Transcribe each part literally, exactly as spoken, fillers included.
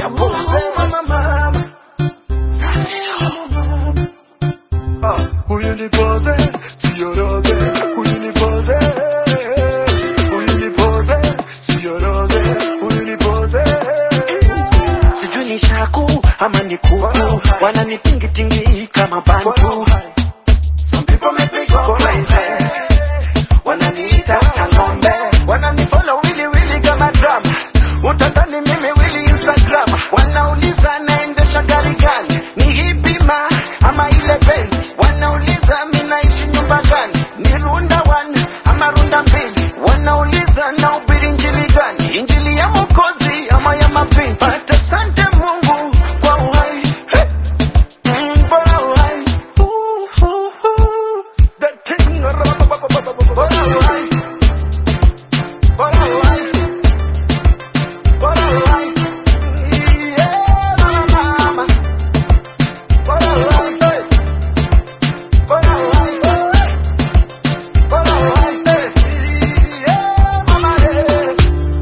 pose. Mama, mama. Ah, huyu ni pose, sio rose. Huyu ni pose. Huyu ni pose, sio rose. Huyu ni pose. Sijui ni shaku ama ni kuku, wananitingi tingi kama bantu. Some people make me go crazy, wananiita tangombe, wananifollow willy willy kama drama. Utadhani mimi willy Instagram. Wanauliza naendesha gari gani, ni hipi ma ama ile Benz. Wanauliza mimi naishi nyumba gani, ni runda one ama runda mbili. Wanauliza nahubiri injili gani, injili ya Mwokozi ama ya mabinti. But asante Mungu kwa uhai, hey. Mm, bora uhai. Ooh, ooh, ooh. The thing around, bora uhai, bora uhai, bora uhai. Yeah, mama, mama. Bora uhai, hey. Bora uhai, hey. Bora uhai, hey. Yeah, mama, hey.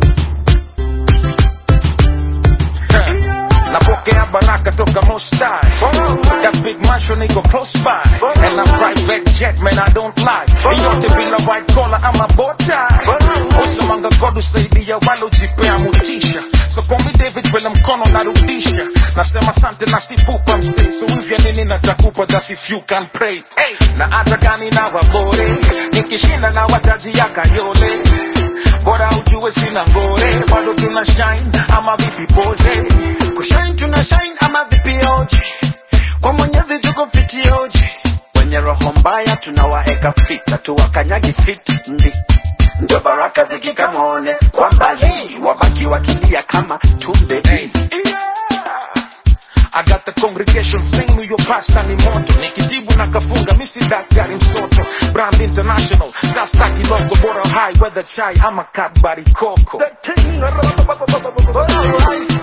Napokea baraka toka Most High. That big mansion iko close by, and I'm private jet, man, I don't lie. Yote bila white collar, I'm a bow tie. Usemanga God usaidia walojipea mutisha. So call me David bila mkono narudisha. Nasema sante na sipupa msei. So hivya nini natakupa, that's if you can pray. Hey, na hata gani na wabore, nikishinda na wataji ya kayole. Bora ujue sina ngore, bado tuna shine ama vipi pose. Kushine tuna shine ama vipi oje, kwa Mwenyezi tuko fiti oje. Wenye roho mbaya tunawaeka fita, tuwakanyagi fiti ndi. Ndio baraka zikikamone kwa mbali, wabaki wakilia kama tumbe. Hey. I got the congregation sing me your pastor ni moto. Nikitibu na kafunga misi daktari msoto. Brand international, sasta kiloko. Bora high, weather chai, ama kat bari koko. The thing around, bora uhai.